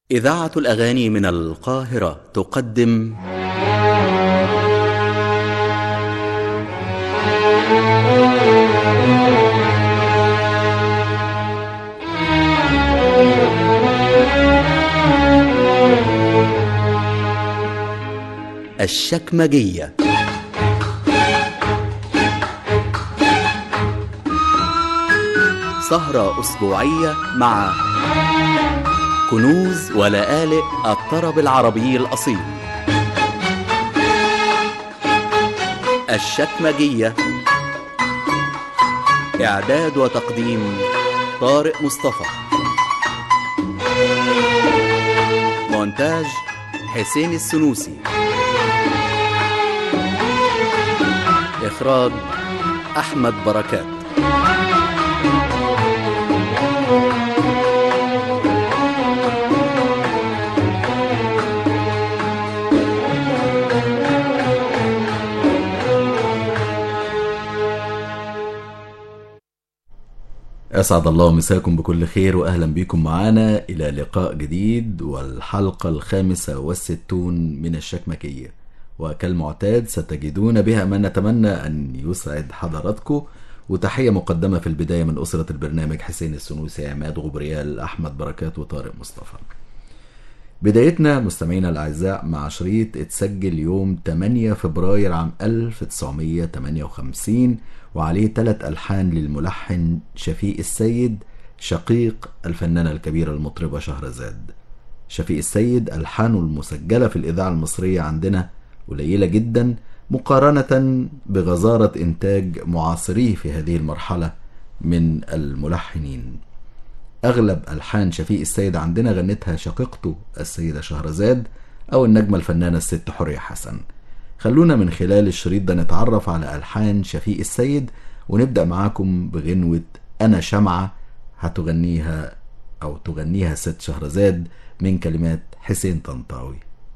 إذاعة الأغاني من القاهرة تقدم الشكمجية. سهرة أسبوعية مع كنوز ولآلئ الطرب العربي الأصيل. الشكمجية، إعداد وتقديم طارق مصطفى، مونتاج حسين السنوسي، إخراج أحمد بركات. أسعد الله مساكم بكل خير وأهلا بكم معنا إلى لقاء جديد والحلقة 65 من الشكمجية، وكالمعتاد ستجدون بها ما نتمنى أن يسعد حضراتكم. وتحية مقدمة في البداية من أسرة البرنامج حسين السنوسي، عماد غبريال، أحمد بركات، وطارق مصطفى. بدايتنا مستمعينا الأعزاء مع شريط اتسجل يوم 8 فبراير عام 1958، وعليه 3 ألحان للملحن شفيق السيد شقيق الفنانة الكبيرة المطربة شهرزاد. شفيق السيد ألحانه المسجلة في الإذاعة المصرية عندنا قليلة جدا مقارنة بغزارة إنتاج معاصريه في هذه المرحلة من الملحنين. أغلب ألحان شفيق السيد عندنا غنتها شقيقته السيدة شهرزاد أو النجمة الفنانة الست حورية حسن. خلونا من خلال الشريط ده نتعرف على ألحان شفيق السيد، ونبدأ معاكم بغنوة أنا شمعة هتغنيها أو تغنيها الست شهرزاد من كلمات حسين طنطاوي.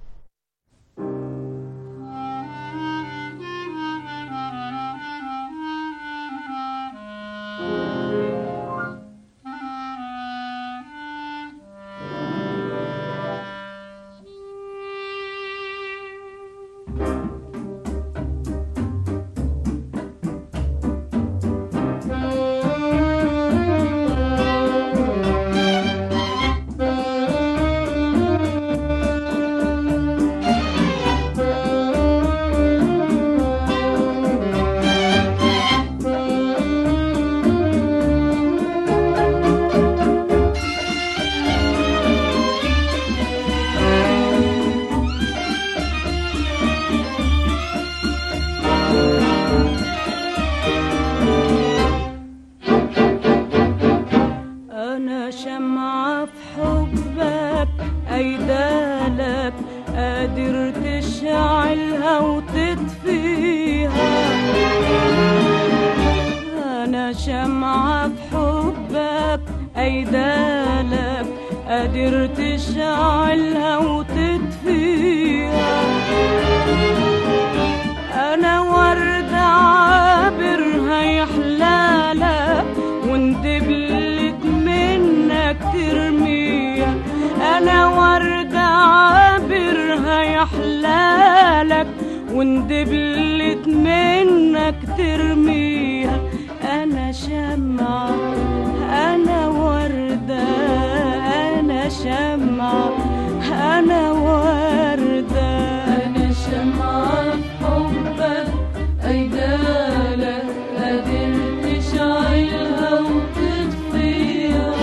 وندبلت منك ترميها. أنا شمعة أنا وردة، أنا شمعة أنا وردة، أنا شمعة حبك أيدالك قادر تشعلها وتطفيها.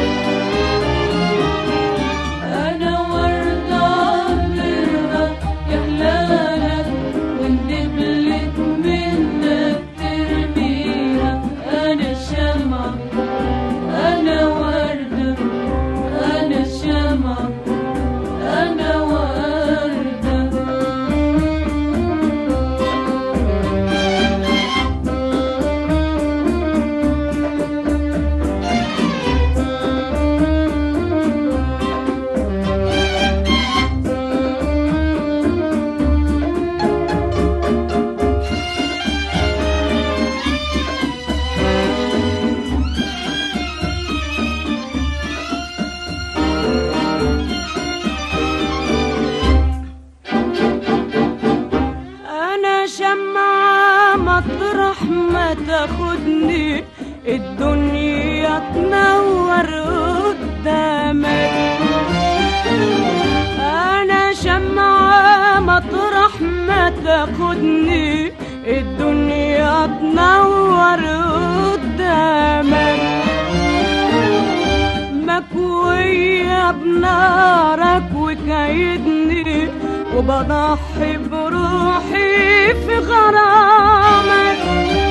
أنا وردة عبرها يحلالك وندبلت منك ترميها. أنا شمعة أنا وردة، أنا شمعة أنا وردة. الدنيا تنور قدامك. أنا شمعة مطرح ما تاخدني، الدنيا تنور قدامك. مكوية بنارك وكايدني، وبضحي بروحي في غرامك.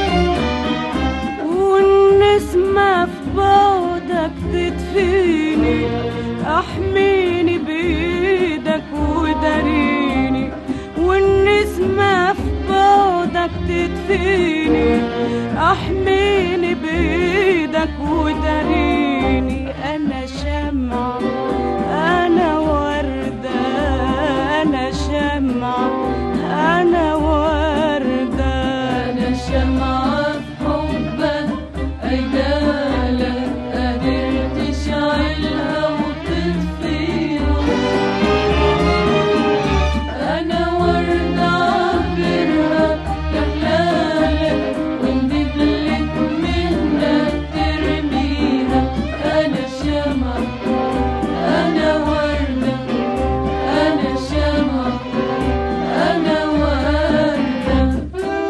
والنسمة في بعدك تدفيني، احميني بإيدك وداريني. والنسمة في بعدك تدفيني، احميني بإيدك وداريني. أنا شمعة أنا وردة، أنا شمعة أنا وردة. أنا شمعة في حبك أيدالك، قادر تشعلها وتطفيها. أنا وردة عبرها لحلالك، وإن دبلت منك ترميها. أنا شمعة أنا وردة، أنا شمعة أنا وردة.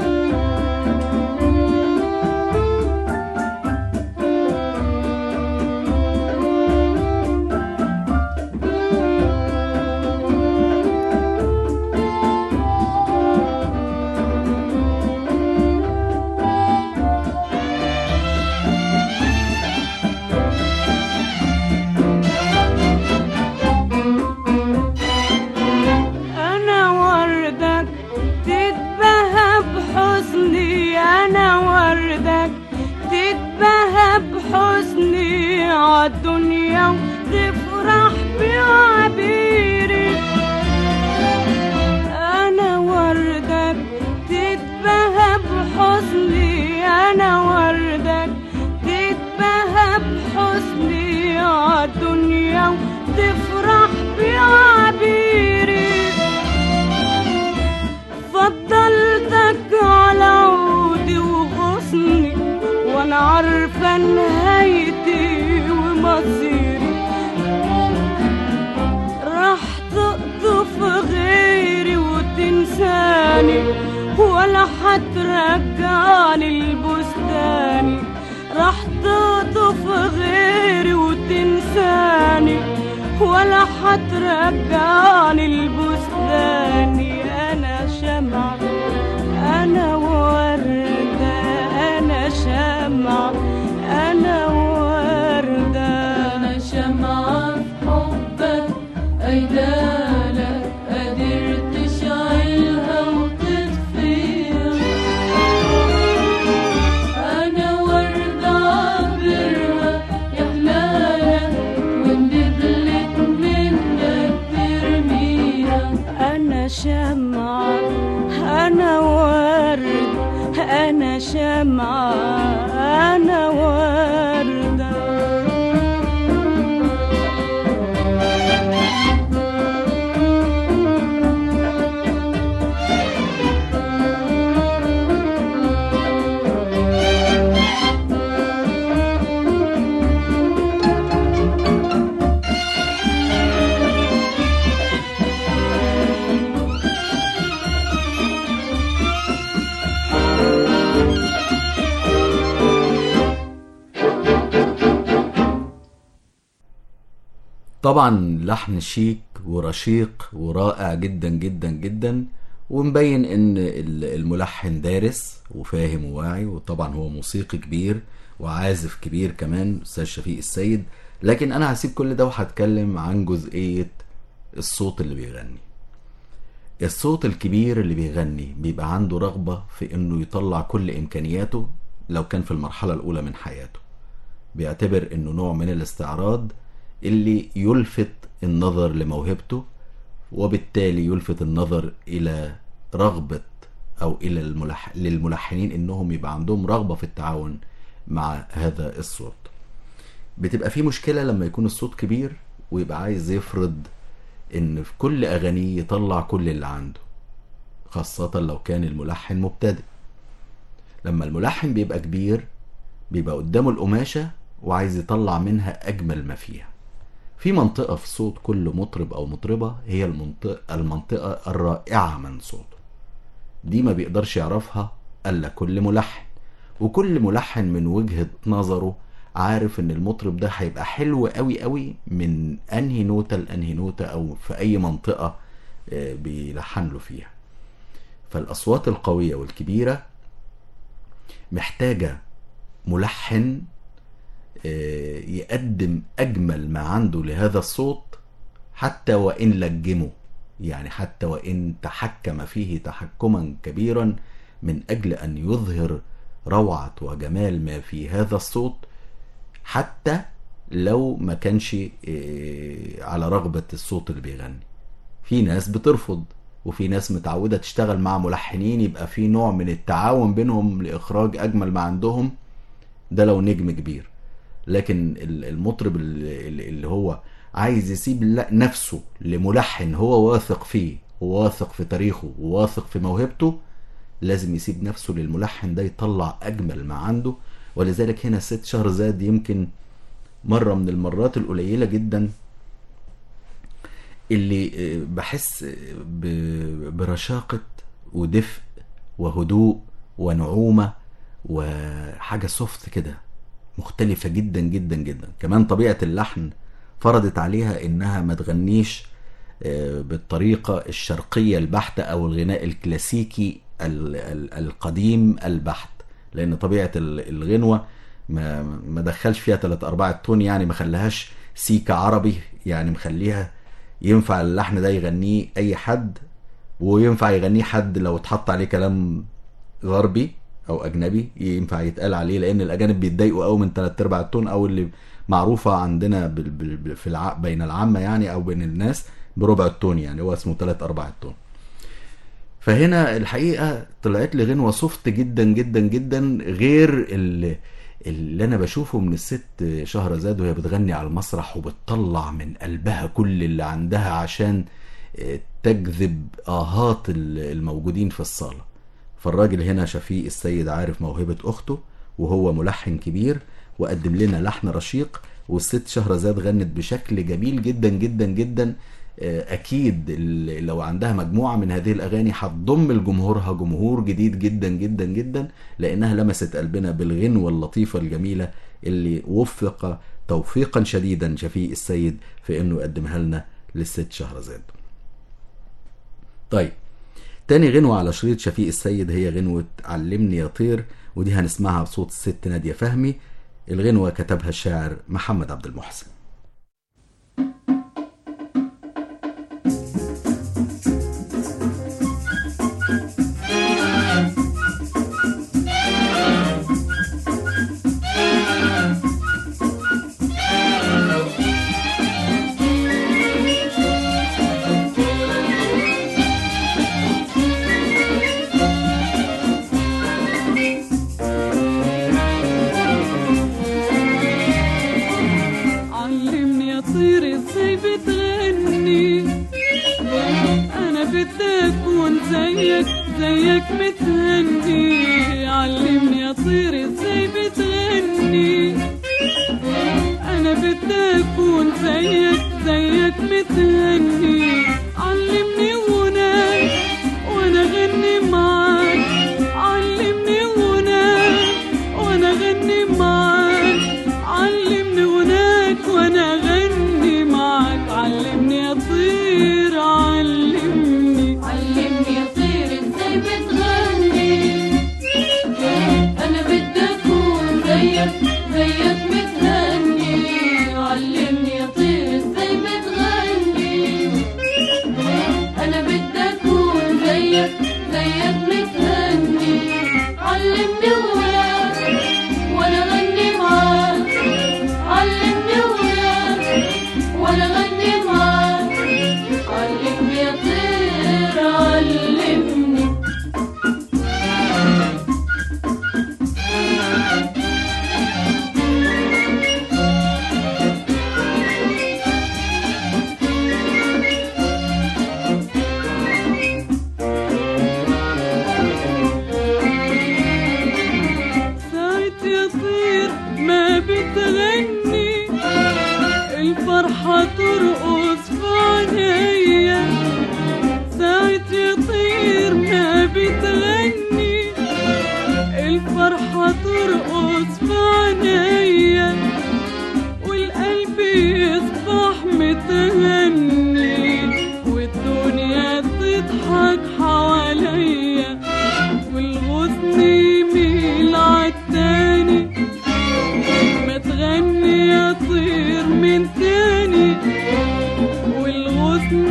أنا وردك تتبهى بحسني، أنا وردك تتبهى بحسني. عالدنيا وتفرح بعبيري. أنا وردك تتبهى بحسني، أنا وردك تتبهى بحسني. عالدنيا وتفرح بعبيري. فضلتك على عودي وغصني، وانا عارفة نهايتي ومصيري. راح تقطف غيري وتنساني، ولا حترجعني البستاني. راح تقطف غيري وتنساني، ولا حترجعني البستاني. أنا شمعة أنا وردة، أنا شمعة أنا وردة. أنا شمعة في حبك أيدالك، قادر تشعلها وتطفيها. أنا وردة عبرها يا حلالك، وإن دبلت منك ترميها. أنا شمعة أنا ورد، أنا شمعة أنا وردة. طبعا لحن شيك ورشيق ورائع جدا جدا جدا، ومبين ان الملحن دارس وفاهم وواعي، وطبعا هو موسيقي كبير وعازف كبير كمان استاذ شفيق السيد. لكن انا هسيب كل ده وهتكلم عن جزئية الصوت اللي بيغني. الصوت الكبير اللي بيغني بيبقى عنده رغبة في انه يطلع كل امكانياته لو كان في المرحلة الاولى من حياته. بيعتبر انه نوع من الاستعراض اللي يلفت النظر لموهبته، وبالتالي يلفت النظر الى رغبة او الى للملحنين انهم يبقى عندهم رغبة في التعاون مع هذا الصوت. بتبقى في مشكلة لما يكون الصوت كبير ويبقى عايز يفرض ان في كل اغانيه يطلع كل اللي عنده، خاصة لو كان الملحن مبتدئ. لما الملحن بيبقى كبير بيبقى قدامه القماشة وعايز يطلع منها أجمل ما فيها. في منطقة في صوت كل مطرب أو مطربة هي المنطقة الرائعة من صوته، دي ما بيقدرش يعرفها إلا كل ملحن، وكل ملحن من وجهة نظره عارف ان المطرب ده هيبقى حلو قوي قوي من انهي نوتة لانهي نوتة او في اي منطقة بيلحن له فيها. فالاصوات القوية والكبيرة محتاجة ملحن يقدم اجمل ما عنده لهذا الصوت حتى وان لجمه، يعني حتى وان تحكم فيه تحكما كبيرا من اجل ان يظهر روعة وجمال ما في هذا الصوت، حتى لو ما كانش على رغبة الصوت اللي بيغني. في ناس بترفض، وفي ناس متعودة تشتغل مع ملحنين يبقى في نوع من التعاون بينهم لإخراج أجمل ما عندهم، ده لو نجم كبير. لكن المطرب اللي هو عايز يسيب نفسه لملحن هو واثق فيه وواثق في تاريخه وواثق في موهبته، لازم يسيب نفسه للملحن ده يطلع أجمل ما عنده. ولذلك هنا الست شهرزاد يمكن مرة من المرات القليلة جدا اللي بحس برشاقة ودفء وهدوء ونعومة وحاجة سوفت كده مختلفة جدا جدا جدا. كمان طبيعة اللحن فرضت عليها انها ما تغنيش بالطريقة الشرقية البحتة او الغناء الكلاسيكي القديم البحت، لان طبيعة الغنوة ما دخلش فيها 3/4 التون، يعني ما خليهاش سيكا عربي، يعني مخليها ينفع اللحن ده يغنيه اي حد، وينفع يغنيه حد لو اتحط عليه كلام غربي او اجنبي ينفع يتقال عليه، لان الاجانب بيتضايقوا قوي من 3/4 التون، او اللي معروفة عندنا في بين العامة يعني او بين الناس بربع التون، يعني هو اسمه 3/4 التون. فهنا الحقيقة طلعت لي غنوة سوفت جدا جدا جدا، غير اللي انا بشوفه من الست شهرزاد وهي بتغني على المسرح وبتطلع من قلبها كل اللي عندها عشان تجذب آهات الموجودين في الصالة. فالراجل هنا شفيق السيد عارف موهبة أخته وهو ملحن كبير وقدم لنا لحن رشيق، والست شهرزاد غنت بشكل جميل جدا جدا جدا. أكيد لو عندها مجموعة من هذه الأغاني هتضم لجمهورها جمهور جديد جدا جدا جدا، لأنها لمست قلبنا بالغنوة اللطيفة الجميلة اللي وفق توفيقا شديدا شفيق السيد في أنه يقدمها لنا للست شهرزاد. طيب، تاني غنوة على شريط شفيق السيد هي غنوة علمني يا طير، ودي هنسمعها بصوت الست نادية فهمي. الغنوة كتبها الشاعر محمد عبد المحسن. زيك متهني، علمني يا طير ازاي بتغني، انا بدي اكون زيك متهني، علمني غناك وانا غني معاك، علمني غناك وانا غني معاك، علمني غناك وانا غني معاك، علمني يا طير علمني يا طير ازاي بتغني، انا بدي اكون زيك متهني، علمني يا طير ازاي بتغني،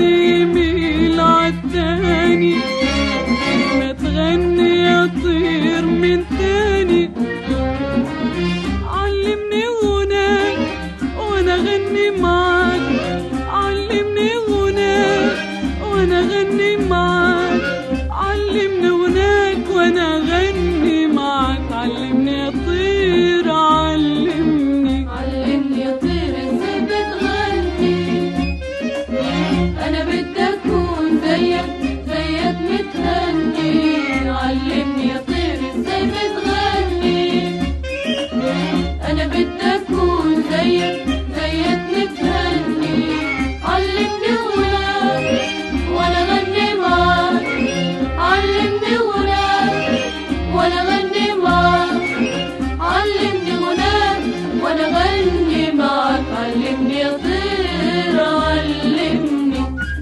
اللي يميل عالتاني، ما تغني يا طير من تاني. علمني غناك وانا غني معاك، علمني غناك وانا غني معاك، علمني غناك وانا غني معاك. علمني يا طير علمني، علمني يا طير ازاي بتغني، انا بدي اكون زيك زيك متهني. علمني يا طير ازاي بتغني، انا بدي اكون زيك زيك متهني. علمني غناك وانا غني معاك، علمني غناك وانا غني معاك، علمني غناك وانا غني معاك. علمني يا طير علمني.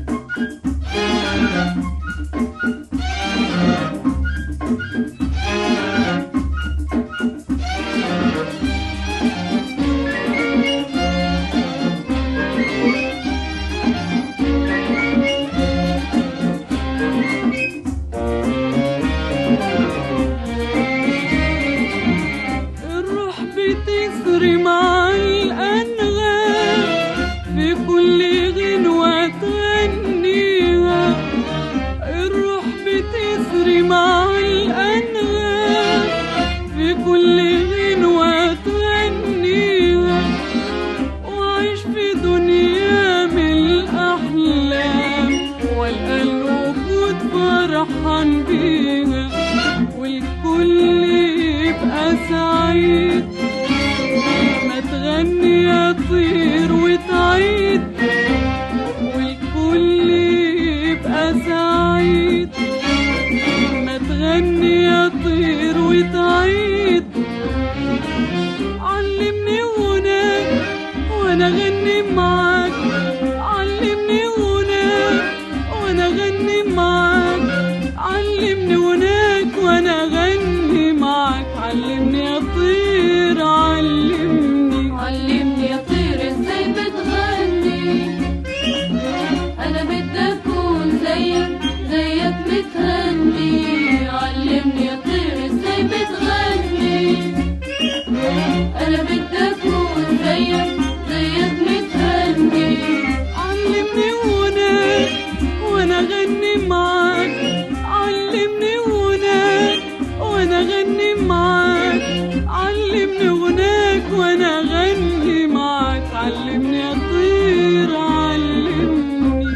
الروح بتسري مع الأنغام، في كل غنوة تغنيها. الروح بتسري مع الأنغام، في كل غنوة تغنيها. وعيش في دنيا من الأحلام، والقى الوجود فرحان بيها، والكل يبقى سعيد. ما تغني يا طير وتعيد، والكل يبقى سعيد. ما تغني يا طير وتعيد. علمني غناك وانا غني معاك، علمني غناك وانا غني معاك، علمني غناك وانا غني معاك. علمني يا طير علمني، علمني يا طير ازاي بتغني، انا بدي اكون زيك زيك متهني. علمني يا طير ازاي بتغني، انا بدي اكون زيك زيك متهني. علمني غناك وانا غني معاك، علمني غناك وانا غني معاك، علمني غناك وانا غني معاك. علمني يا طير علمني.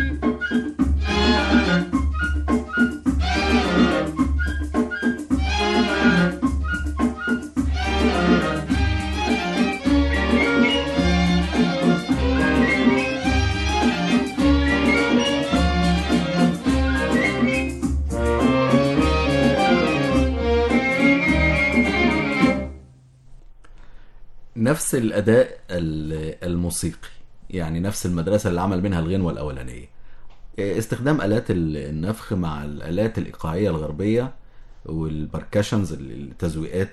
نفس الأداء الموسيقي، يعني نفس المدرسة اللي عمل منها الغنوة الأولانية. استخدام آلات النفخ مع الآلات الإيقاعية الغربية والبركشنز، التزويقات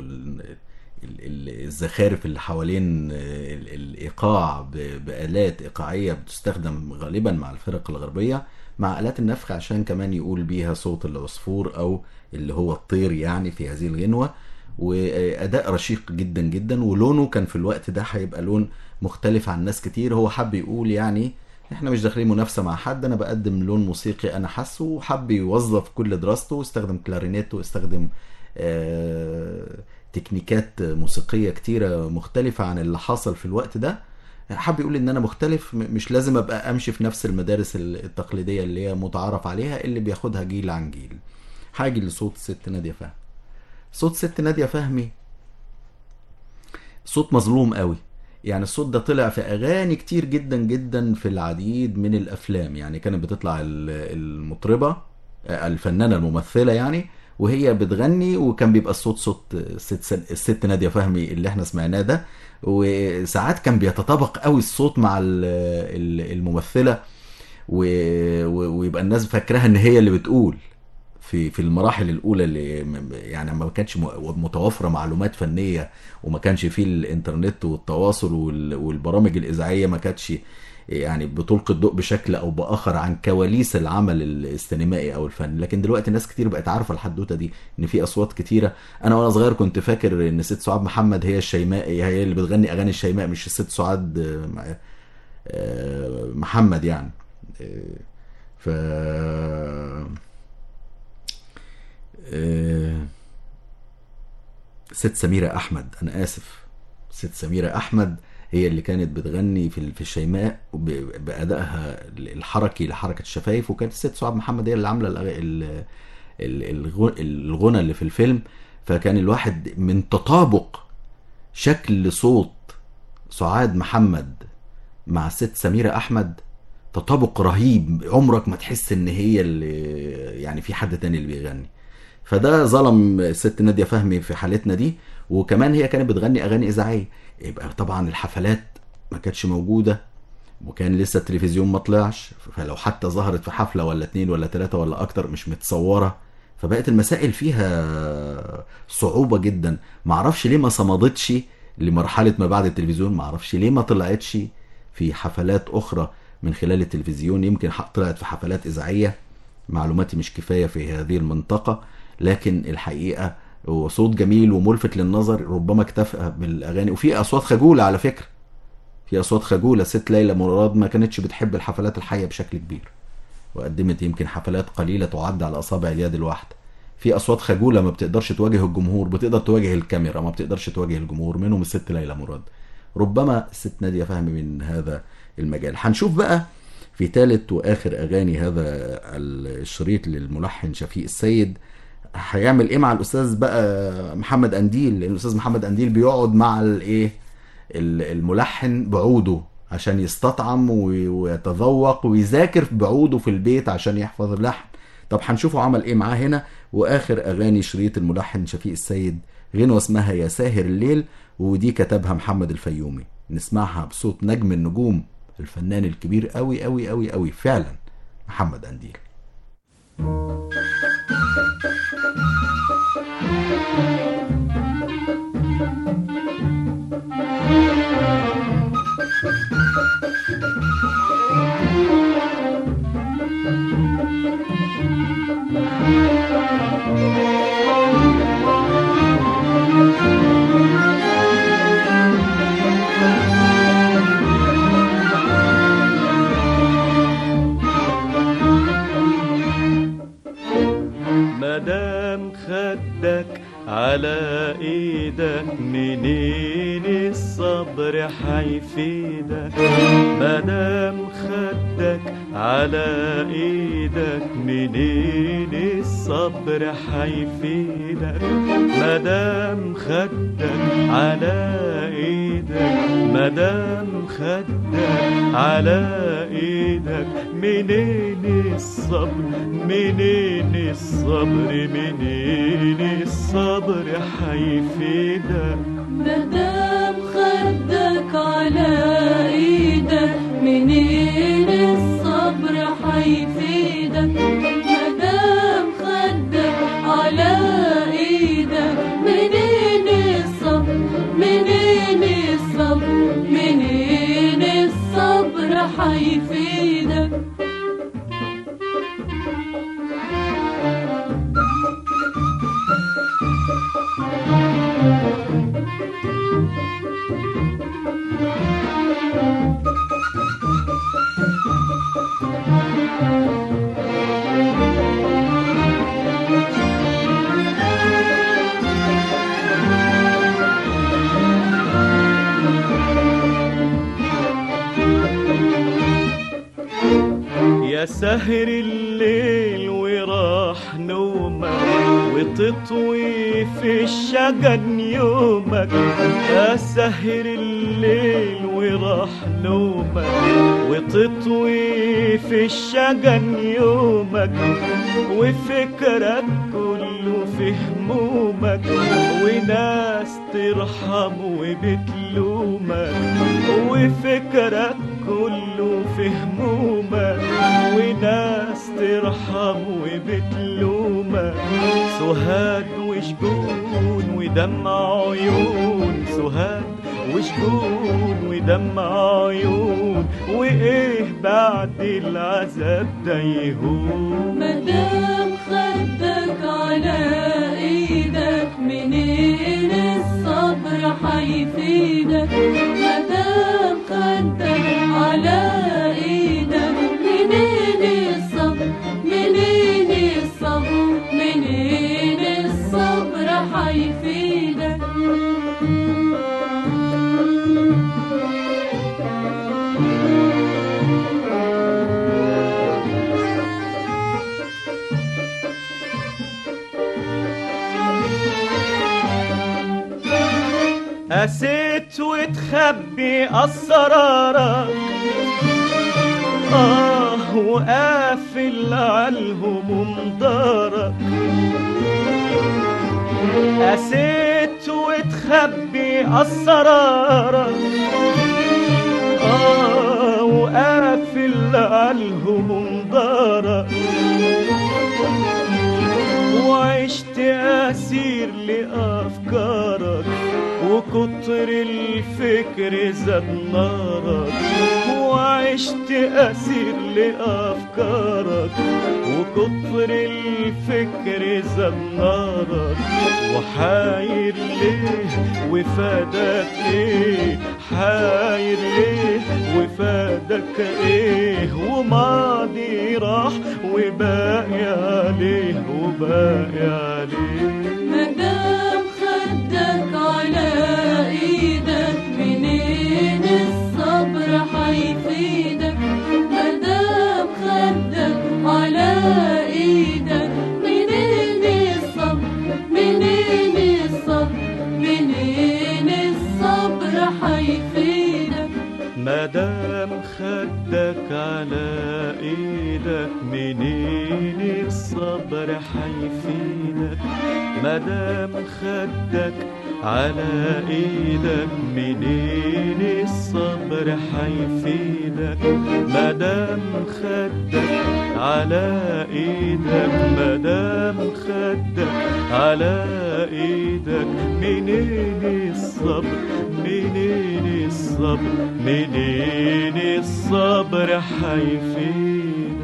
والزخارف اللي حوالين الإيقاع بآلات إيقاعية بتستخدم غالبا مع الفرق الغربية، مع آلات النفخ عشان كمان يقول بيها صوت العصفور أو اللي هو الطير يعني في هذه الغنوة. وأداء رشيق جدا جدا، ولونه كان في الوقت ده هيبقى لون مختلف عن ناس كتير. هو حب يقول يعني احنا مش داخلين منافسة مع حد، انا بقدم لون موسيقي انا حاسه، وحب يوظف كل دراسته واستخدم كلارينيت واستخدم تكنيكات موسيقية كتيرة مختلفة عن اللي حاصل في الوقت ده. حب يقول ان انا مختلف، مش لازم ابقى امشي في نفس المدارس التقليدية اللي هي متعارف عليها اللي بياخدها جيل عن جيل. حاجي لصوت ست نادية فهمي. صوت ست نادية فهمي صوت مظلوم قوي، يعني الصوت ده طلع في اغاني كتير جدا جدا في العديد من الافلام. يعني كانت بتطلع المطربة الفنانة الممثلة يعني وهي بتغني، وكان بيبقى الصوت صوت الست نادية فهمي اللي احنا سمعناه ده. وساعات كان بيتطابق قوي الصوت مع الممثلة، ويبقى الناس فاكراها ان هي اللي بتقول في المراحل الاولى اللي يعني ما كانش متوفره معلومات فنيه، وما كانش فيه الانترنت والتواصل والبرامج الاذاعيه ما كانتش يعني بتلقي الضوء بشكل او باخر عن كواليس العمل السينمائي او الفن. لكن دلوقتي ناس كتير بقت عارفه الحدوته دي، ان في اصوات كتيره. انا وانا صغير كنت فاكر ان ست سعاد محمد هي الشيماء، هي اللي بتغني اغاني الشيماء، مش الست سعاد محمد يعني. ف ست سميرة أحمد، أنا آسف، ست سميرة أحمد هي اللي كانت بتغني في الشيماء بأدائها الحركي لحركة الشفايف، وكانت الست سعاد محمد هي اللي عاملة الغنى اللي في الفيلم. فكان الواحد من تطابق شكل صوت سعاد محمد مع ست سميرة أحمد تطابق رهيب، عمرك ما تحس ان هي اللي يعني في حد تاني اللي بيغني. فده ظلم الست نادية فهمي في حالتنا دي. وكمان هي كانت بتغني اغاني اذاعيه، يبقى طبعا الحفلات ما كانتش موجوده، وكان لسه التلفزيون ما طلعش، فلو حتى ظهرت في حفله ولا 2 ولا 3 ولا اكتر مش متصوره، فبقت المسائل فيها صعوبه جدا. معرفش ليه ما صمدتش لمرحله ما بعد التلفزيون، معرفش ليه ما طلعتش في حفلات اخرى من خلال التلفزيون. يمكن طلعت في حفلات اذاعيه، معلوماتي مش كفايه في هذه المنطقه، لكن الحقيقه هو صوت جميل وملفت للنظر، ربما اكتفى بالاغاني. وفي اصوات خجوله على فكره، في اصوات خجوله. ست ليلى مراد ما كانتش بتحب الحفلات الحيه بشكل كبير، وقدمت يمكن حفلات قليله تعد على اصابع اليد الواحده. في اصوات خجوله ما بتقدرش تواجه الجمهور، بتقدر تواجه الكاميرا، ما بتقدرش تواجه الجمهور، منهم الست ليلى مراد. ربما الست نادية فهمي من هذا المجال. هنشوف بقى في ثالث واخر اغاني هذا الشريط للملحن شفيق السيد هيعمل ايه مع الاستاذ بقى محمد قنديل، لان الاستاذ محمد قنديل بيقعد مع الايه الملحن بعوده عشان يستطعم ويتذوق ويذاكر بعوده في البيت عشان يحفظ اللحن. طب هنشوفه عمل ايه معاه هنا. واخر اغاني شريط الملحن شفيق السيد غنوة اسمها يا ساهر الليل، ودي كتبها محمد الفيومي. نسمعها بصوت نجم النجوم الفنان الكبير قوي قوي قوي قوي فعلا محمد قنديل. مدام خدك على ايدك منين الصبر حيفيدك، مدام خدك على ايدك منين الصبر حيفيدك، مدام خدك على ايدك، مدام خدك على ايدك منين الصبر، منين الصبر، منين الصبر حيفيدك، مدام خدك على ايدك منين الصبر حيفيدك، مدام خدك على ايدك منين الصبر، منين الصبر، منين الصبر حيفيدك. يا سهر الليل وراح نومك وتطوي في الشجن يومك، يا سهر الليل وراح نومك وتطوي في الشجن يومك، وفكرك كله في همومك وناس ترحم وبتلومك، وفكرك كله في همومك وناس ترحم وبتلومك، سهاد وشجون ودمع عيون، سهاد وشجون ودمع عيون، وايه بعد العذاب ده يهون. مدام خدك على ايدك منين الصبر حيفيدك، مدام خدك على ايدك منين الصبر، منين الصبر، منين الصبر حيفيدك. قسيت وتخبي أسرارك، وقافل عالهموم دارك. قسيت وتخبي أسرارك، وقافل عالهموم دارك. وعشت أسير لأفكارك، وكتر الفكر زاد نارك. وعشت أسير لأفكارك، وكتر الفكر زاد نارك. وحاير ليه وفادك ايه، حاير ليه وفادك ايه، وماضي راح وباقي عليه، وباقي عليه. مدام خدك على ايدك منين الصبر حيفيدك، مدام خدك على ايدك منين الصبر، منين الصبر، منين الصبر حيفيدك. مدام خدك على ايدك منين الصبر حيفيدك، مدام خدك على ايدك منين الصبر حيفيدك. مدام خدك على ايدك، مدام خدك على ايدك منين الصبر، منين الصبر، منين الصبر حيفيدك.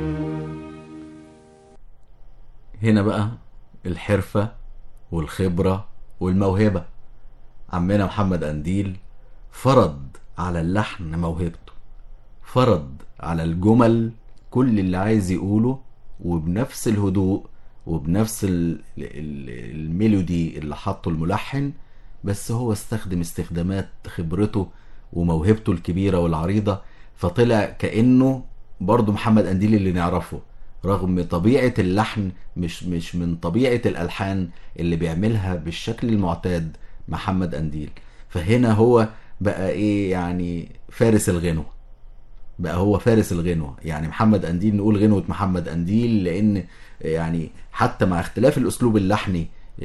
هنا بقى الحرفة والخبرة والموهبة. عمنا محمد قنديل فرض على اللحن موهبته، فرض على الجمل كل اللي عايز يقوله، وبنفس الهدوء وبنفس الميلودي اللي حطه الملحن. بس هو استخدم استخدامات خبرته وموهبته الكبيرة والعريضة، فطلع كأنه برضو محمد قنديل اللي نعرفه، رغم طبيعة اللحن مش من طبيعة الألحان اللي بيعملها بالشكل المعتاد محمد قنديل. فهنا هو بقى ايه يعني فارس الغنوة، بقى هو فارس الغنوة. يعني محمد قنديل نقول غنوة محمد قنديل، لأن يعني حتى مع اختلاف الأسلوب اللحني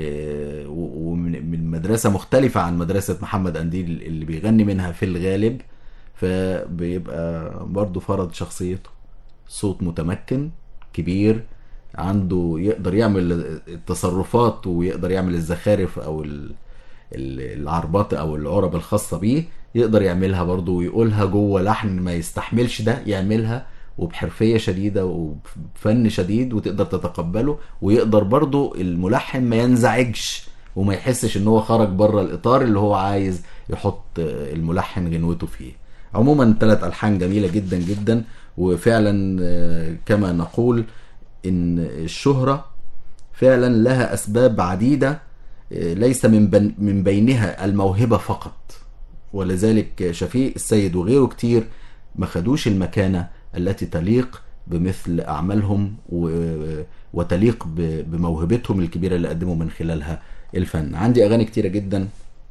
ومن مدرسة مختلفة عن مدرسة محمد قنديل اللي بيغني منها في الغالب، فبيبقى برضو فرض شخصيته. صوت متمكن كبير عنده، يقدر يعمل التصرفات ويقدر يعمل الزخارف او العربات او العرب الخاصة بيه، يقدر يعملها برضو ويقولها جوه لحن ما يستحملش ده، يعملها وبحرفية شديدة وبفن شديد وتقدر تتقبله. ويقدر برضو الملحن ما ينزعجش وما يحسش ان هو خرج بره الاطار اللي هو عايز يحط الملحن غنوته فيه. عموما 3 ألحان جميلة جدا جدا، وفعلا كما نقول ان الشهرة فعلا لها اسباب عديدة، ليس من بينها الموهبة فقط. ولذلك شفيق السيد وغيره كتير ما خدوش المكانة التي تليق بمثل أعمالهم وتليق بموهبتهم الكبيرة اللي قدموا من خلالها الفن. عندي أغاني كتيرة جدا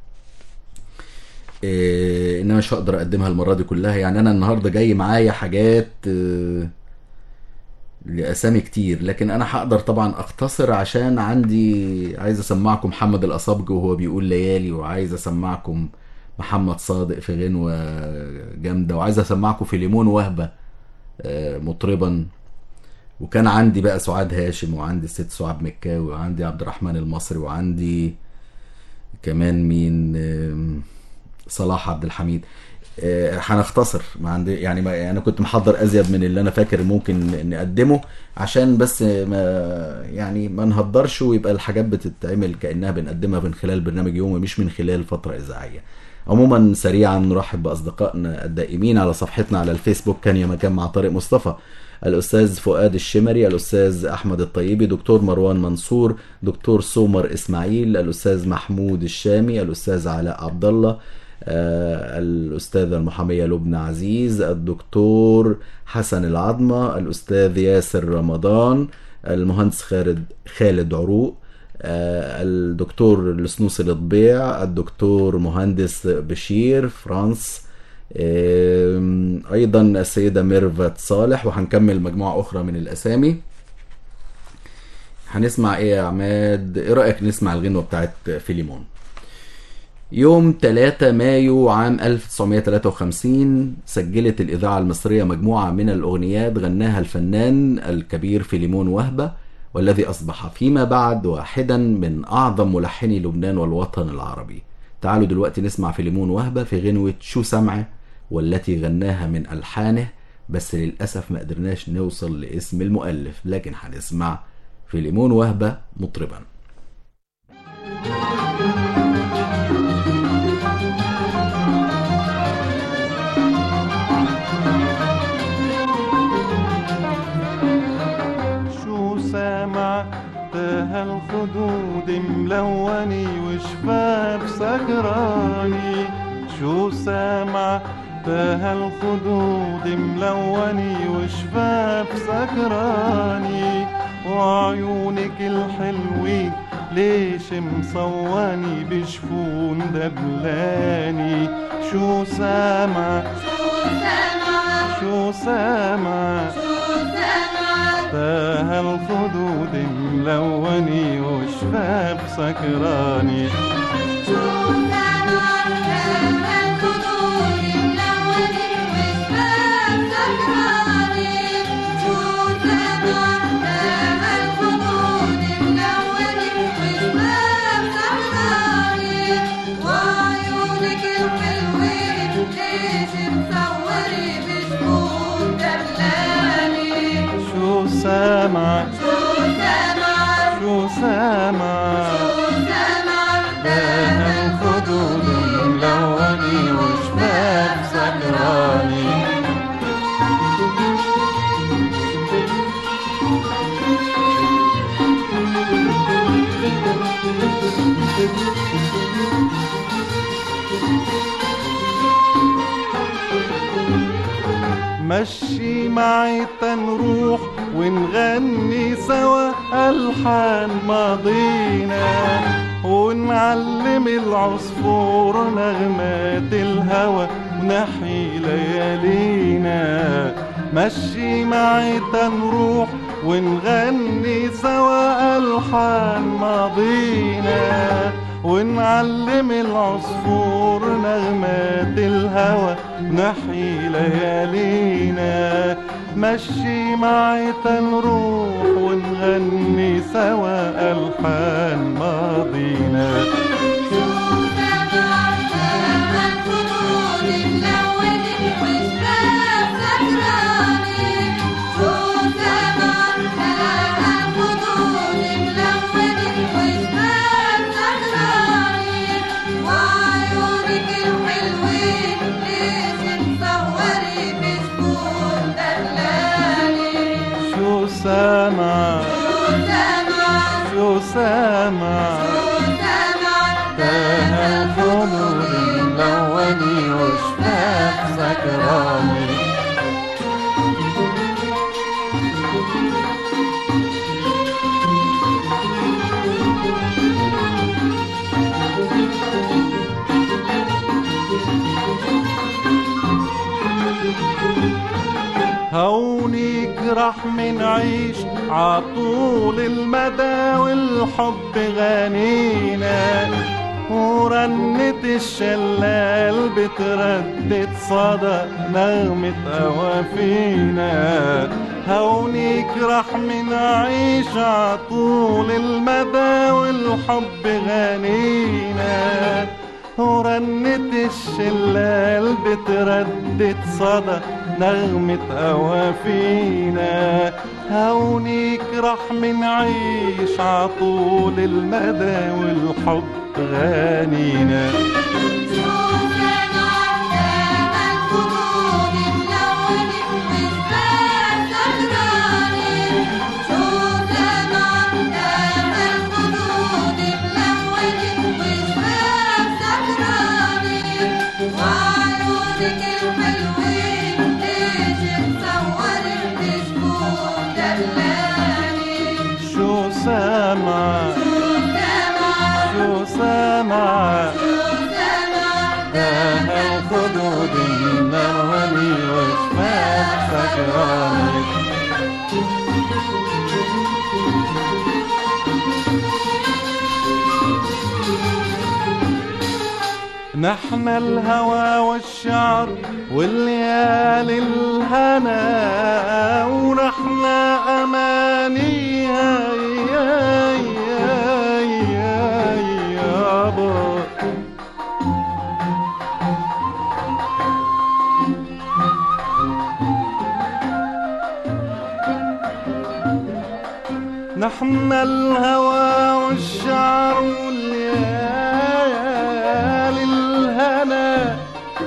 إنما مش هقدر أقدمها المرة دي كلها. يعني أنا النهاردة جاي معايا حاجات لأسامي كتير، لكن أنا هقدر طبعا أختصر عشان عندي عايز أسمعكم محمد الأصابج وهو بيقول ليالي، وعايز أسمعكم محمد صادق في غنوة جامدة، وعايز أسمعكم في ليمون وهبة مطربا. وكان عندي بقى سعاد هاشم، وعندي الست سعاد مكاوي، وعندي عبد الرحمن المصري، وعندي كمان مين صلاح عبد الحميد. هنختصر، ما عندي يعني انا كنت محضر ازيد من اللي انا فاكر ممكن نقدمه، عشان بس ما نهدرش ويبقى الحاجات بتتعمل كانها بنقدمها من خلال برنامج يومي مش من خلال فتره اذاعيه. عموما سريعا نرحب باصدقائنا الدائمين على صفحتنا على الفيسبوك كان يا مكان مع طارق مصطفى، الأستاذ فؤاد الشمري، الأستاذ أحمد الطيبي، دكتور مروان منصور، دكتور سومر إسماعيل، الأستاذ محمود الشامي، الأستاذ علاء عبد الله، الأستاذة المحامية لبنى عزيز، الدكتور حسن العظمة، الأستاذ ياسر رمضان، المهندس خالد عروق، الدكتور السنوسي لطبيع، الدكتور مهندس بشير فرانس، ايضا السيدة ميرفت صالح، وهنكمل مجموعة اخرى من الاسامي. هنسمع ايه يا عماد؟ ايه رأيك نسمع الغنوة بتاعت فيليمون؟ يوم 3 مايو عام 1953 سجلت الإذاعة المصرية مجموعة من الأغنيات غناها الفنان الكبير فيليمون وهبة، والذي أصبح فيما بعد واحدا من أعظم ملحني لبنان والوطن العربي. تعالوا دلوقتي نسمع فيليمون وهبة في غنوة شو سمعة، والتي غناها من ألحانه، بس للأسف ما قدرناش نوصل لاسم المؤلف، لكن هنسمع فيليمون وهبة مطربا. شو سامع تاه الخدود ملوني وشفاف سكراني، شو سامع تاه الخدود ملوني وشفاف سكراني، وعيونك الحلوين ليش مصواني بشفون دبلاني. شو سامع شو سامع تاه الخدود ملوني وشفاف سكراني، سامع شو سامع تاه الخدود ملوني وشفاف سكراني. مشي معي تنروح ونغني سوا ألحان ماضينا، ونعلم العصفور نغمات الهوى ونحيي ليالينا. مشي معي تنروح ونغني سوا ألحان ماضينا، ونعلم العصفور نغمات الهوى ونحيي ليالينا. مشي معي تنروح ونغني سوا ألحان ماضينا. سامع شو سامع تاه الخدود ملوني وشفاف سكراني. هونيك رح منعيش عطول المدى والحب غنينا، ورنة الشلال بتردد صدى نغمة أوافينا. هونيك رح منعيش عطول المدى والحب غنينا، ورنت الشلال بتردد صدى نغمة قوافينا. هونيك رح منعيش عطول المدى والحب غانينا. الخدود النروني وشمال سكراني. نحن الهوى والشعر والليالي الهنا ونحن أمانيها يابا. نحن الهوى والشعر والليالي الهنا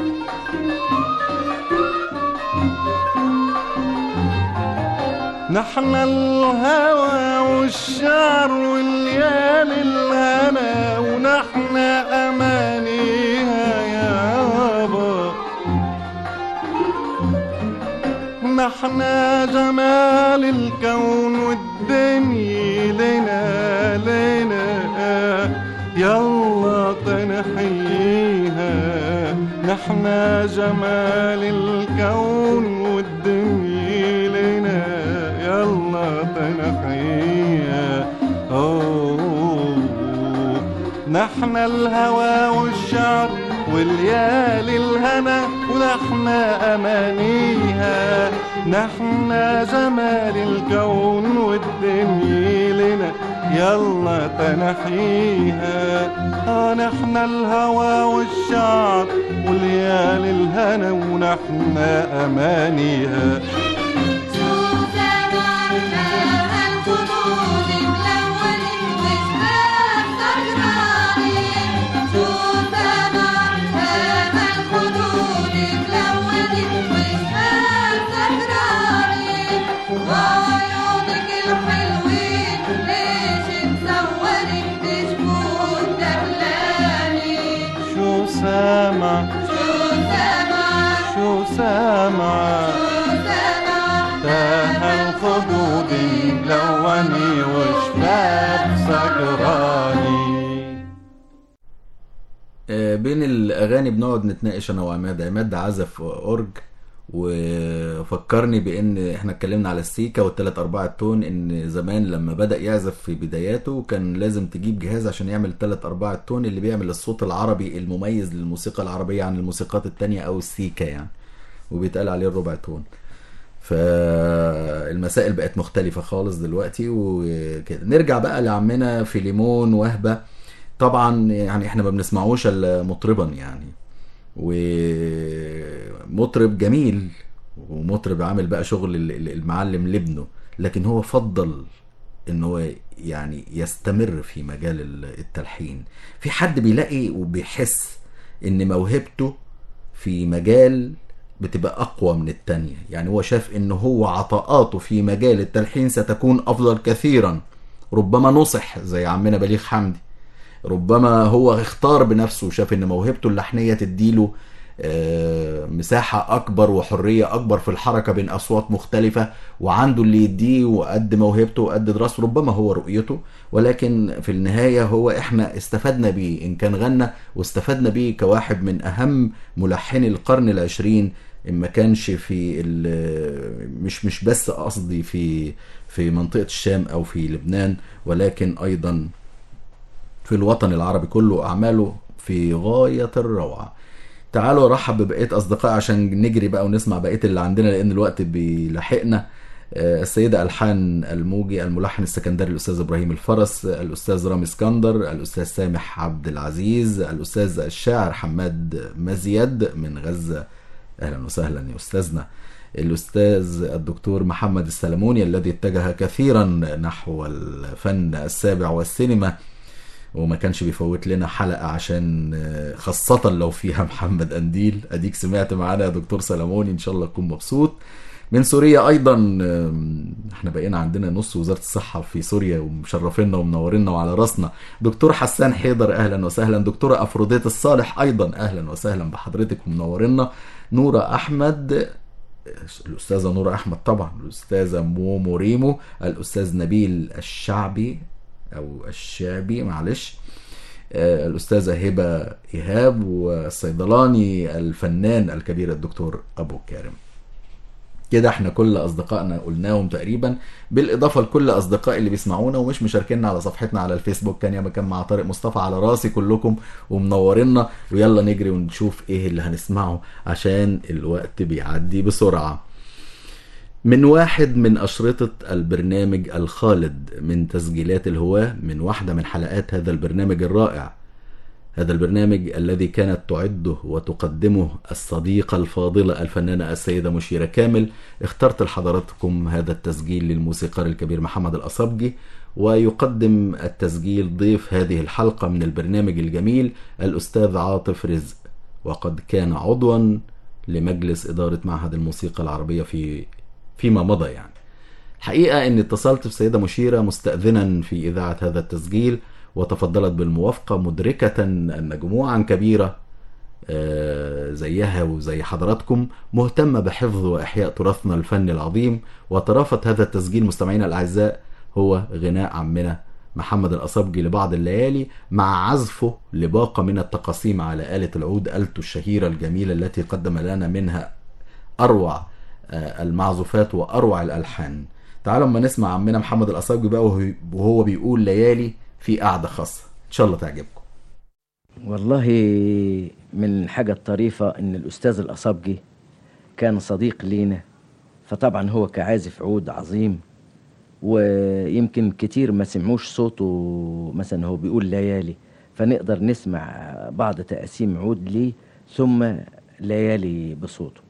نحن الهوى والشعر والليالي الهنا ونحن أمانيها يابا. نحن جمال الكون والدنيا لنا لنا يلا تنحيها. نحن جمال الكون والدنيا لنا يلا تنحيها. نحن الهوى والشعر والليالي الهنا ونحن أمانيها. نحن جمال الكون والدنيا لنا يلا تنحيها. نحن الهوى والشعر والليالي الهنا ونحن أمانيها. شو سامع تاه الخدود ملوني وشباب سكراني. بين الأغاني بنقعد نتناقش أنا وعماد. عماد عزف أورج وفكرني بان احنا اتكلمنا على السيكا والتلات ارباع التون، ان زمان لما بدأ يعزف في بداياته كان لازم تجيب جهاز عشان يعمل التلات ارباع التون اللي بيعمل الصوت العربي المميز للموسيقى العربية عن الموسيقات التانية او السيكا يعني، وبيتقال عليه الربع تون. فالمسائل بقت مختلفة خالص دلوقتي وكده. نرجع بقى لعمنا فيليمون وهبة. طبعا يعني احنا ما بنسمعوش الا مطربا يعني، ومطرب جميل ومطرب عامل بقى شغل المعلم لابنه، لكن هو فضل انه يعني يستمر في مجال التلحين. في حد بيلاقي وبيحس ان موهبته في مجال بتبقى اقوى من التانية، يعني هو شاف انه هو عطاءاته في مجال التلحين ستكون افضل كثيرا. ربما نصح زي عمنا بليغ حمدي، ربما هو اختار بنفسه وشاف ان موهبته اللحنية تديله مساحة اكبر وحرية اكبر في الحركة بين اصوات مختلفة، وعنده اللي يديه وقد موهبته وقد دراسته. ربما هو رؤيته، ولكن في النهاية هو احنا استفدنا بيه ان كان غنى، واستفدنا بيه كواحد من اهم ملحني القرن العشرين، ان ما كانش في مش بس قصدي في منطقة الشام او في لبنان، ولكن ايضا في الوطن العربي كله. أعماله في غاية الروعة. تعالوا رحب ببقية أصدقاء عشان نجري بقى ونسمع بقية اللي عندنا لأن الوقت بيلحقنا. السيدة ألحان الموجي، الملحن السكندري الأستاذ إبراهيم الفرس، الأستاذ رامي اسكندر، الأستاذ سامح عبد العزيز، الأستاذ الشاعر حماد مزيد من غزة، أهلا وسهلا يا أستاذنا، الأستاذ الدكتور محمد السلموني الذي اتجه كثيرا نحو الفن السابع والسينما وما كانش بيفوت لنا حلقة عشان خاصة لو فيها محمد أنديل. أديك سمعت معانا يا دكتور سلموني، إن شاء الله تكون مبسوط. من سوريا أيضا، احنا بقينا عندنا نص وزارة الصحة في سوريا ومشرفينا ومنورينا وعلى راسنا. دكتور حسان حيدر أهلا وسهلا. دكتورة أفروديت الصالح أيضا أهلا وسهلا بحضرتك ومنورينا. نورة أحمد، الأستاذة نورة أحمد طبعا، الأستاذة مومو ريمو، الأستاذ نبيل الشعبي أو الشعبي معلش، الأستاذة هبة إيهاب، والصيدلاني الفنان الكبير الدكتور أبو كارم. كده احنا كل أصدقائنا قلناهم تقريبا، بالإضافة لكل أصدقائي اللي بيسمعونا ومش مشاركيننا على صفحتنا على الفيسبوك. كان يا مكان مع طارق مصطفى، على راسي كلكم ومنورينا. ويلا نجري ونشوف ايه اللي هنسمعه عشان الوقت بيعدي بسرعة. من واحد من أشرطة البرنامج الخالد من تسجيلات الهواة، من واحدة من حلقات هذا البرنامج الرائع، هذا البرنامج الذي كانت تعده وتقدمه الصديقة الفاضلة الفنانة السيدة مشيرة كامل. اخترت لحضراتكم هذا التسجيل للموسيقار الكبير محمد الأصابجي، ويقدم التسجيل ضيف هذه الحلقة من البرنامج الجميل الأستاذ عاطف رزق، وقد كان عضوا لمجلس إدارة معهد الموسيقى العربية فيما مضى. يعني حقيقة أني اتصلت بسيدة مشيرة مستأذنا في إذاعة هذا التسجيل، وتفضلت بالموافقة، مدركة أن مجموعة كبيرة زيها وزي حضراتكم مهتمة بحفظ وإحياء تراثنا الفني العظيم. وترافت هذا التسجيل مستمعينا الأعزاء هو غناء عمنا محمد الأصابجي لبعض الليالي، مع عزفه لباقة من التقاسيم على آلة العود، آلته الشهيرة الجميلة التي قدم لنا منها أروع المعزوفات وأروع الألحان. تعالوا ما نسمع عمنا محمد الأصابجي بقى وهو بيقول ليالي في قعدة خاصة، إن شاء الله تعجبكم. والله من الحاجة الطريفة إن الأستاذ الأصابجي كان صديق لينا، فطبعا هو كعازف عود عظيم، ويمكن كتير ما سمعوش صوته مثلا هو بيقول ليالي، فنقدر نسمع بعض تقاسيم عود ليه ثم ليالي بصوته.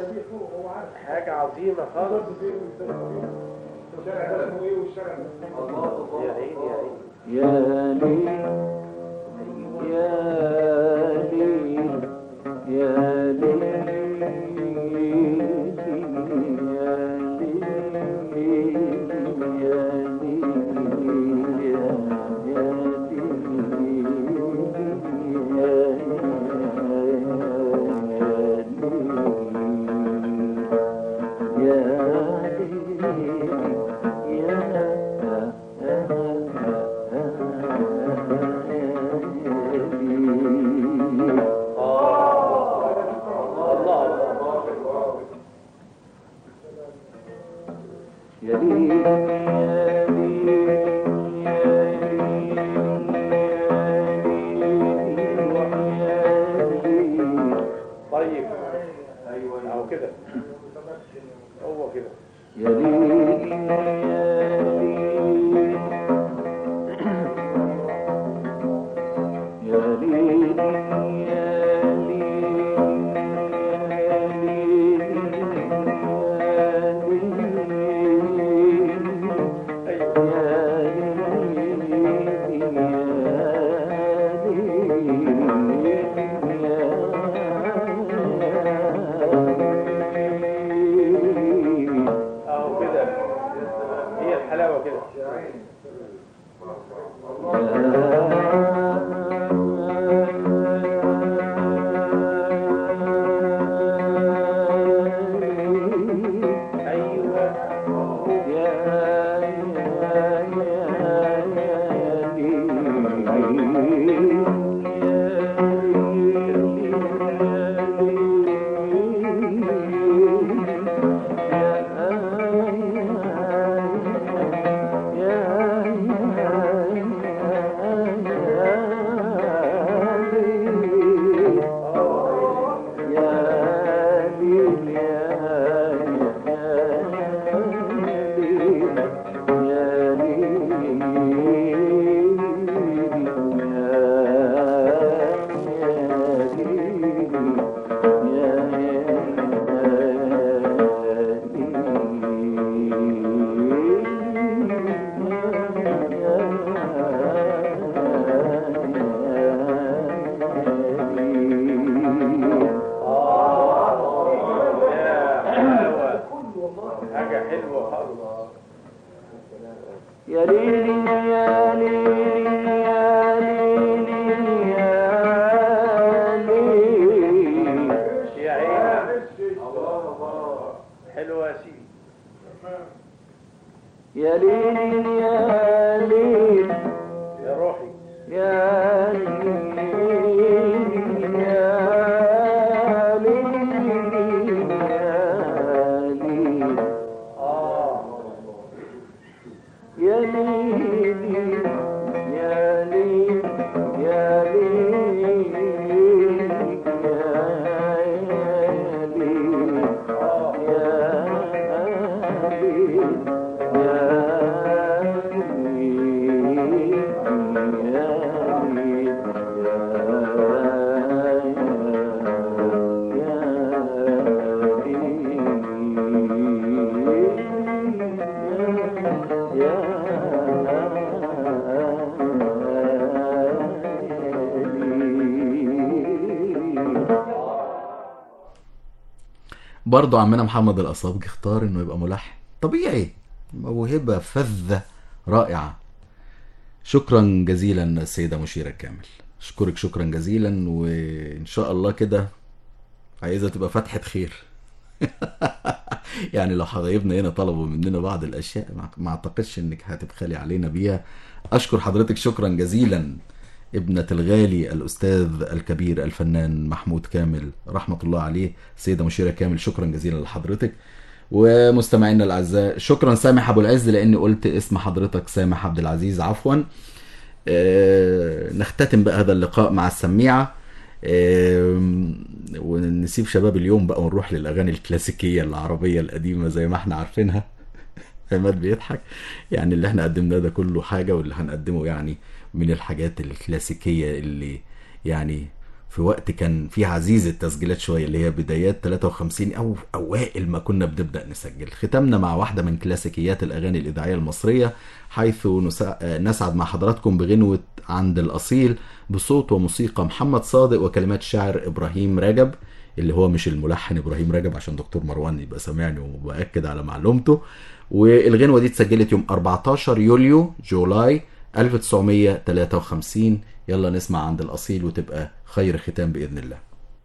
حاجة عظيمة خالص. يا عيني يا عيني. يا ليل يا ليل يا طيب ايوه اهو كده هو كده. يا ليل يا ليل اهو كده هي الحلاوة كده. حاجة حلوة خالص. يا ليل يا ليل يا ليل يا ليل يا عيني حلوة يا سيدي. يا ليل يا ليل يا روحي يا ليل يا ليل يا ليل يا ليل يا ليل يا ليل برضو عمنا محمد الأصابجي اختار انه يبقى ملحن طبيعي، موهبة فذة رائعة. شكرا جزيلا السيدة مشيرة كامل، اشكرك شكرا جزيلا، وان شاء الله كده عايزة تبقى فتحة خير. يعني لو حبايبنا هنا طلبوا مننا بعض الاشياء ما اعتقدش انك هتبخلي علينا بيها. اشكر حضرتك شكرا جزيلا ابنة الغالي الأستاذ الكبير الفنان محمود كامل رحمة الله عليه. سيدة مشيرة كامل شكرا جزيلا لحضرتك. ومستمعينا الأعزاء شكرا سامح أبو العز لأني قلت اسم حضرتك سامح عبد العزيز عفوا. نختتم بقى هذا اللقاء مع السميعة، ونسيب شباب اليوم بقى ونروح للأغاني الكلاسيكية العربية القديمة زي ما احنا عارفينها. عماد بيضحك، يعني اللي احنا قدمناه ده كله حاجة، واللي هنقدمه يعني من الحاجات الكلاسيكية اللي يعني في وقت كان فيه عزيز التسجيلات شوية، اللي هي بدايات 53 أو أوائل ما كنا بنبدأ نسجل. ختمنا مع واحدة من كلاسيكيات الأغاني الإذاعية المصرية، حيث نسعد مع حضراتكم بغنوة عند الأصيل بصوت وموسيقى محمد صادق وكلمات شاعر إبراهيم رجب، اللي هو مش الملحن إبراهيم رجب عشان دكتور مروان يبقى سامعني وبأكد على معلومته. والغنوة دي اتسجلت يوم 14 يوليو جولاي 1953. يلا نسمع عند الأصيل وتبقى خير ختام بإذن الله.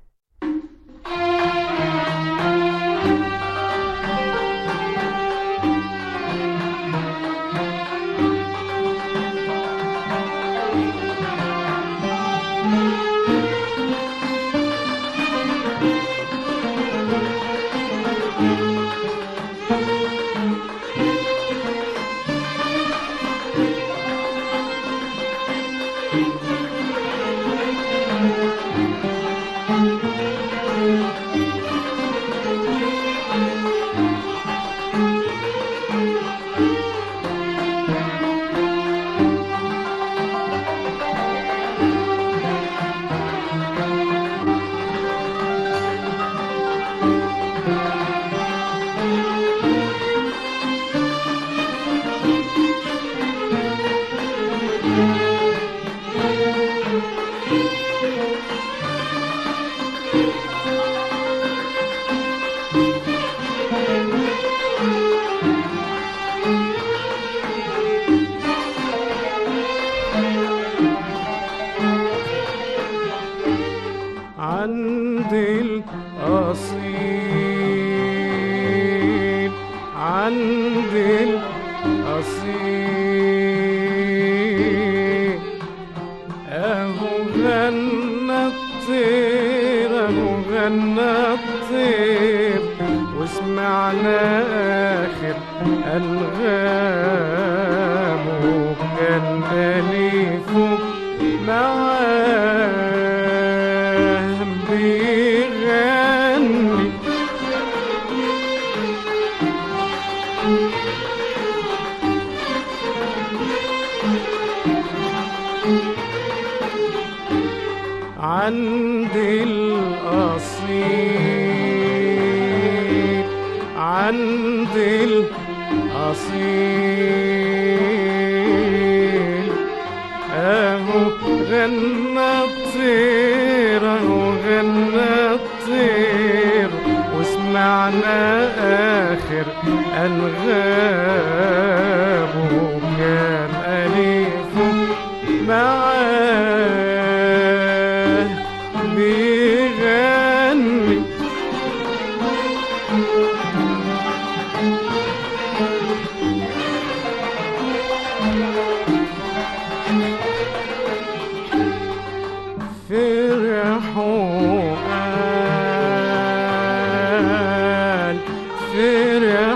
عند الأصيل عند الأصيل أهو غنى الطير أهو غنى الطير وسمعنا آخر أنغامه كان أليفه معاه بيغني عند الأصيل عند الأصيل أهو غنى الطير أهو غنى الطير وسمعنا آخر أنغامه كان أليفه معاه بيغني فرحوا قال فرح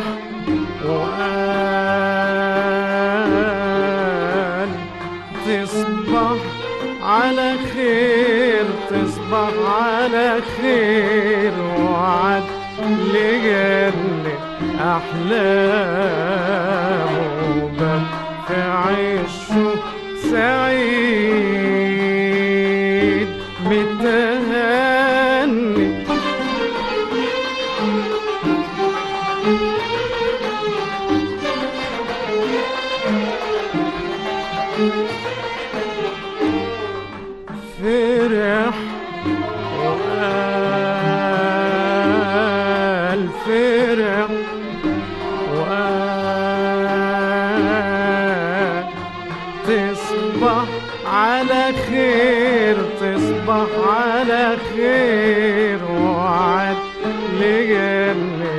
وقال تصبح على خير تصبح على خير وعد لجنة أحلامه بل في عيشه سعيد متهني فرح وقال فرح وقال تصبح على خير تصبح على خير وعد لجنة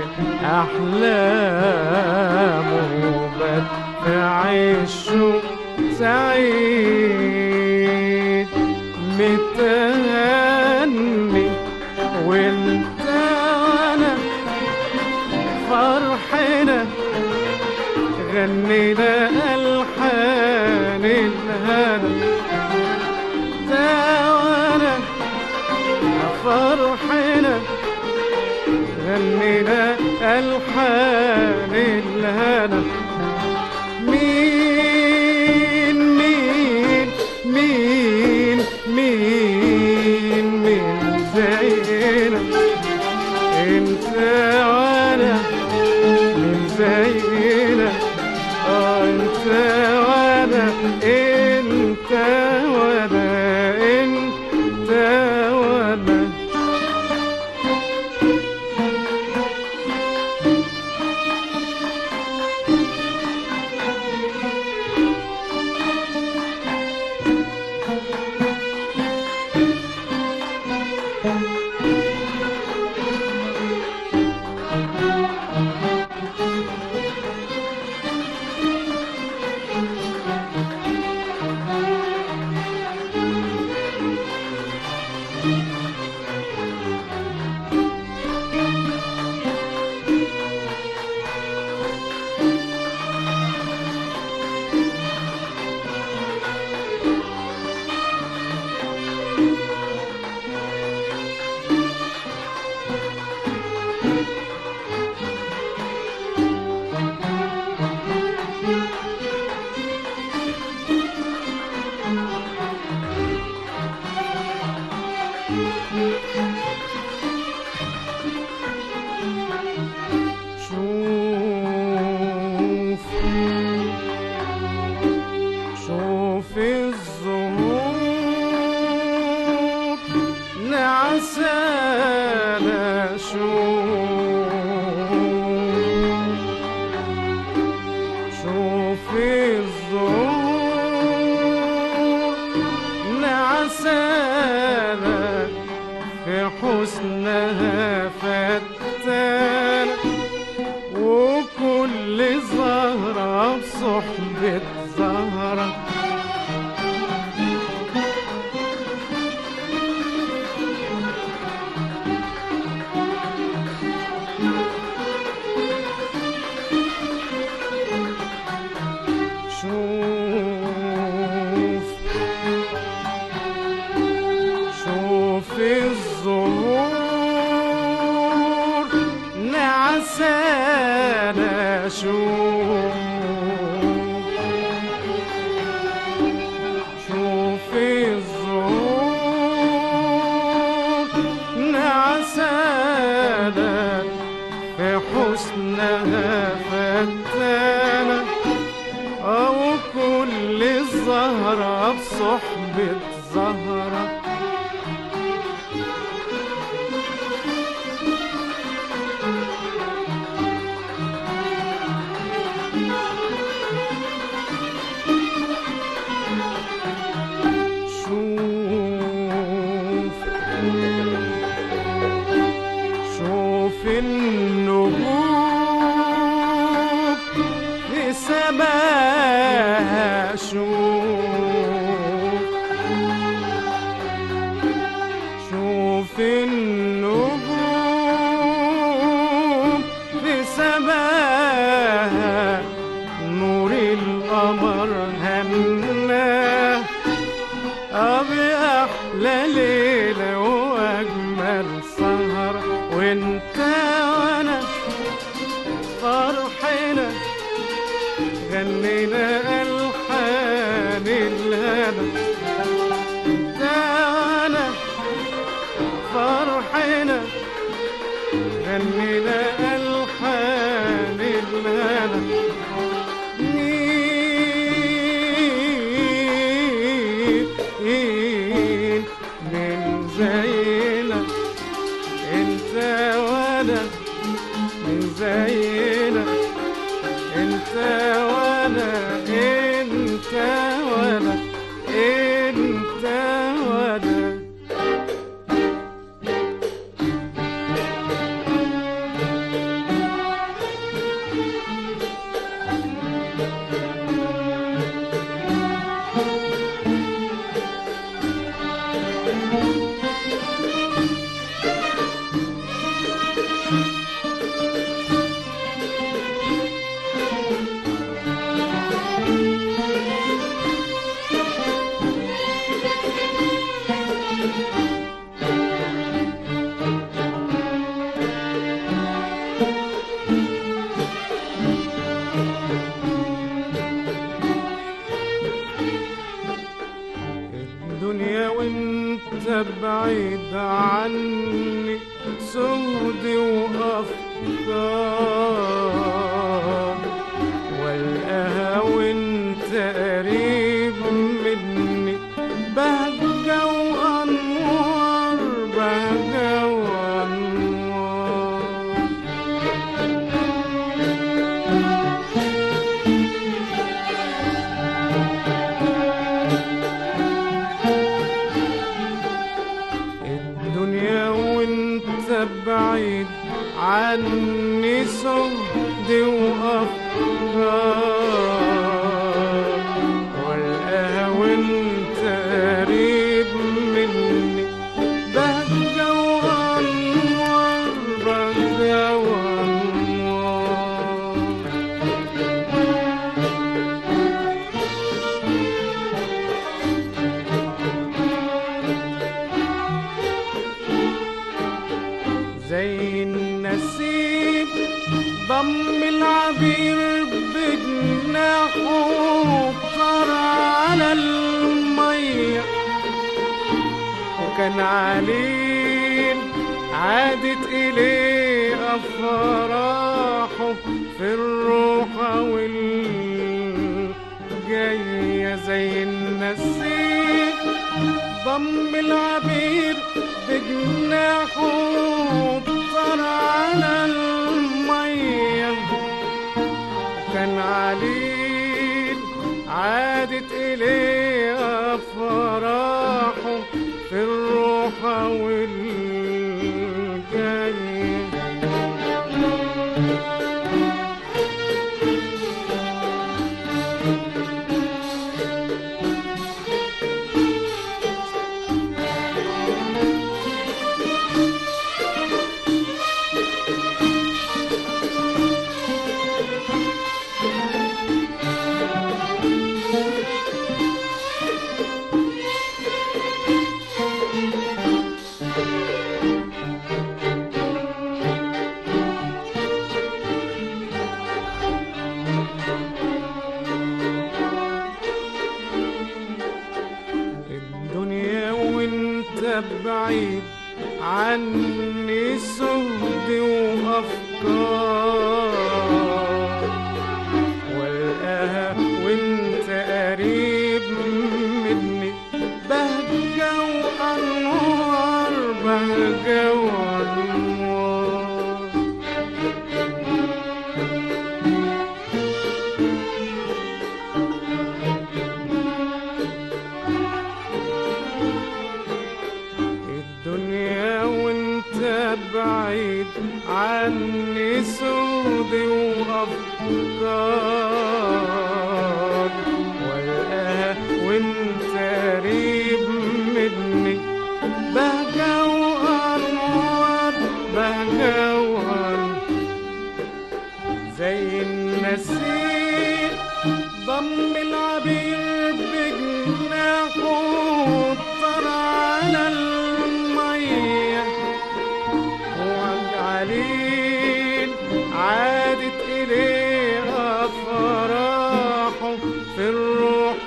أحلامه بل في عيشه سعيد متهني وانت وانا فرحنا غنينا ألحان الهنا ده وانا فرحنا غنينا ألحان الهنا مين مين مين مين نعسانة شوف الزهور نعسانة في حسنها فتانة أو كل الزهرة بصحبة زهرة شوف النجوم في سماها شوف النجوم في سماها نور القمر هناه بأحلى ليلة وأجمل سهرة وانت وانا فرحنا غنينا ألحان الهنا انت وانا فرحنا غنينا ألحان الهنا من زينا انت وانا من زينا انت وانا انت وانا انت وانا الدنيا وانت بعيد عني سودي وافكار والقاها وانت قريب مني بهجة وانوار بهجة وانوار الدنيا وانت بعيد عني سود وافكار والقاها وانت قريب مني بهجة وانوار بهجة وانوار زي النسيم ضم العبير بجناحه طار على المية وكان عليل عادت إليه أفراحه في الروحة والجاية زي النسيم ضم العبير بجناحه طار على المية كان عليل عادت إليه أفراحه في الروحة والجاية بعيد عني سهد وأفكار، والقاها وانت قريب مني بهجة وأنوار، بهجة وأنوار. الدنيا وانت بعيد عني سود وأفكار، والقاها وانت قريب مني بهجة وأنوار، بهجة وأنوار. زي النسيم ضم العبير بجناحه وطر على المية، وعجعلين عادت إليه أفراحه في الروح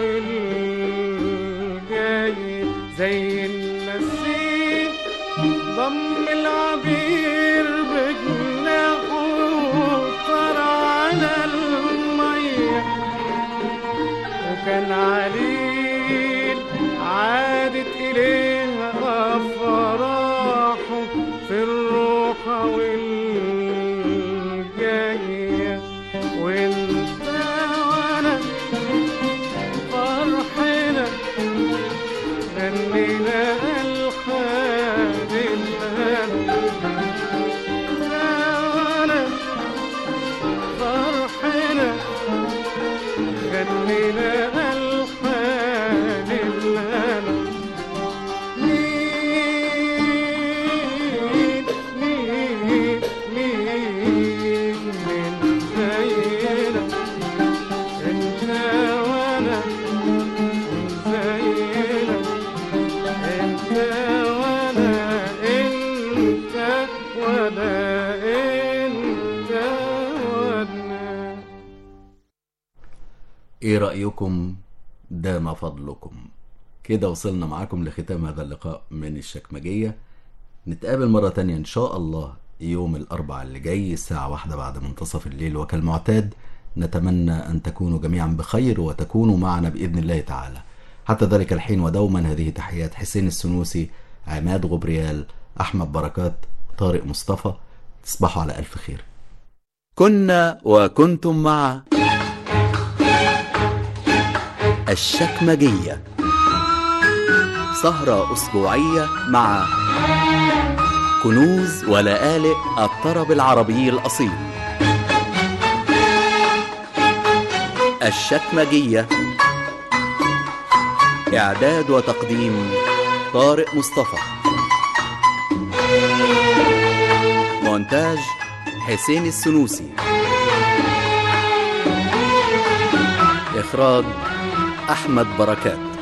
والجاي. زي النسيم ضم العبير بجناحه وطر على المية، وكان عليل عادت إليها أفراحه في الروح والجاية. وانت وانا فرحنا غنينا الحان الهنا، وانا فرحنا غنينا الحان الهنا. مين مين مين من زينا انت وانا، من زينا انت وانا، انت وانا، انت وانا. ايه رأيكم؟ دام فضلكم. كده وصلنا معاكم لختام هذا اللقاء من الشكمجية. نتقابل مرة تانية ان شاء الله يوم الاربعاء اللي جاي الساعة 1 بعد منتصف الليل، وكالمعتاد نتمنى ان تكونوا جميعا بخير وتكونوا معنا بإذن الله تعالى. حتى ذلك الحين ودوما هذه تحيات حسين السنوسي، عماد غبريال، احمد بركات، طارق مصطفى. تصبحوا على الف خير. كنا وكنتم مع الشكمجية، سهرة أسبوعية مع كنوز ولآلئ الطرب العربي الأصيل. الشكمجية، إعداد وتقديم طارق مصطفى، مونتاج حسين السنوسي، إخراج أحمد بركات.